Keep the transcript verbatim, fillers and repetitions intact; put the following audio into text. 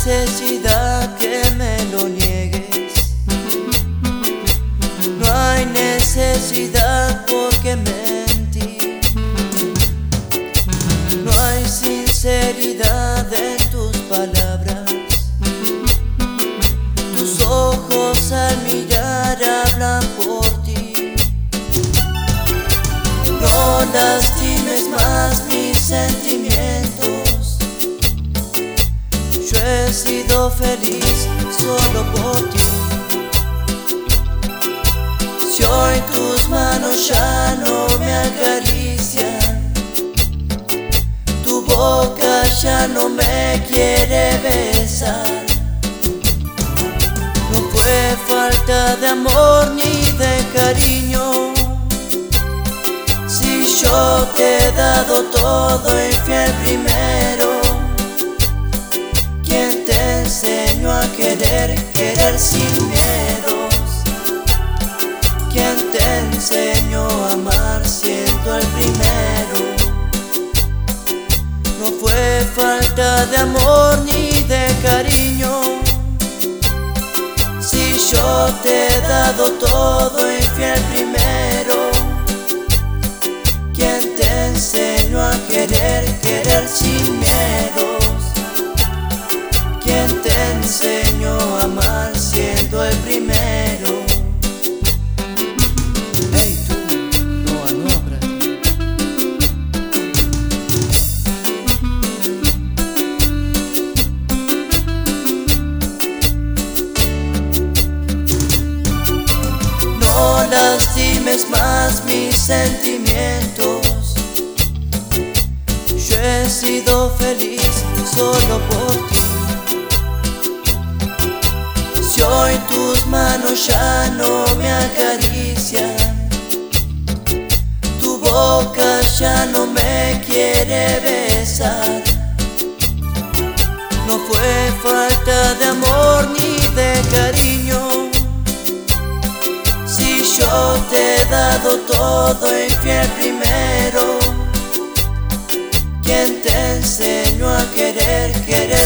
necesidad que me lo niegues. No hay necesidad porque mentir. No hay sinceridad en tus palabras. Tus ojos al mirar hablan por ti. No lastimes más mis sentimientos. Yo he sido feliz solo por ti. Si hoy tus manos ya no me acarician, tu boca ya no me quiere besar, no fue falta de amor ni de cariño. Si yo te he dado todo infiel primero, ¿quién te enseñó a querer, querer sin miedos? ¿Quién te enseñó a amar siendo el primero? No fue falta de amor ni de cariño. Si yo te he dado todo infiel primero, ¿quién te enseñó a querer, querer sin miedos? ¿Quién te enseñó a amar siendo el primero? Hey tú, no, no aprendí. No lastimes más mis sentimientos. Yo he sido feliz solo por ti. Si hoy tus manos ya no me acarician, tu boca ya no me quiere besar, no fue falta de amor ni de cariño. Si yo te he dado todo infiel primero, ¿quién te enseñó a querer, querer